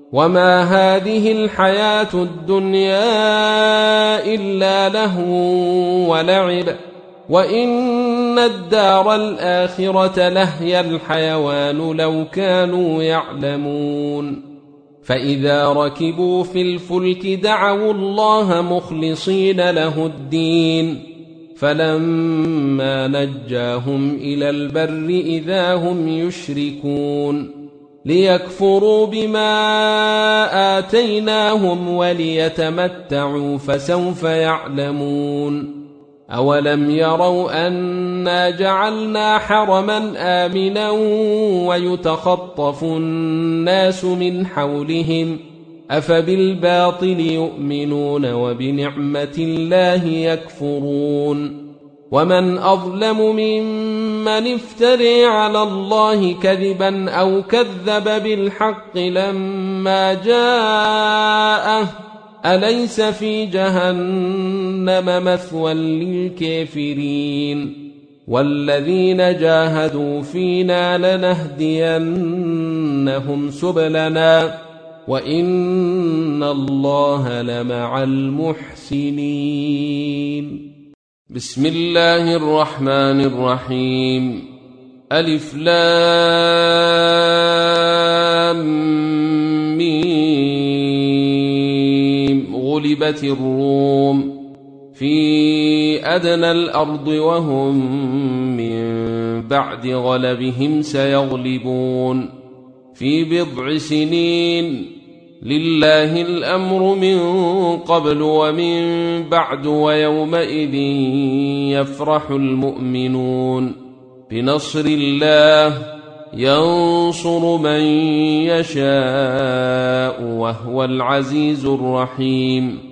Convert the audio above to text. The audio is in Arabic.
وما هذه الحياة الدنيا إلا لهو ولعب وإن الدار الآخرة لهي الحيوان لو كانوا يعلمون فإذا ركبوا في الفلك دعوا الله مخلصين له الدين فلما نجاهم إلى البر إذا هم يشركون ليكفروا بما آتيناهم وليتمتعوا فسوف يعلمون أولم يروا أنا جعلنا حرما آمنا ويتخطف الناس من حولهم أفبالباطل يؤمنون وبنعمة الله يكفرون ومن أظلم ممن افتري على الله كذبا أو كذب بالحق لما جاءه أليس في جهنم مثوى للكافرين والذين جاهدوا فينا لنهدينهم سبلنا وإن الله لمع المحسنين بسم الله الرحمن الرحيم ألف لام ميم غلبت الروم في أدنى الأرض وهم من بعد غلبهم سيغلبون في بضع سنين لله الأمر من قبل ومن بعد ويومئذ يفرح المؤمنون بنصر الله ينصر من يشاء وهو العزيز الرحيم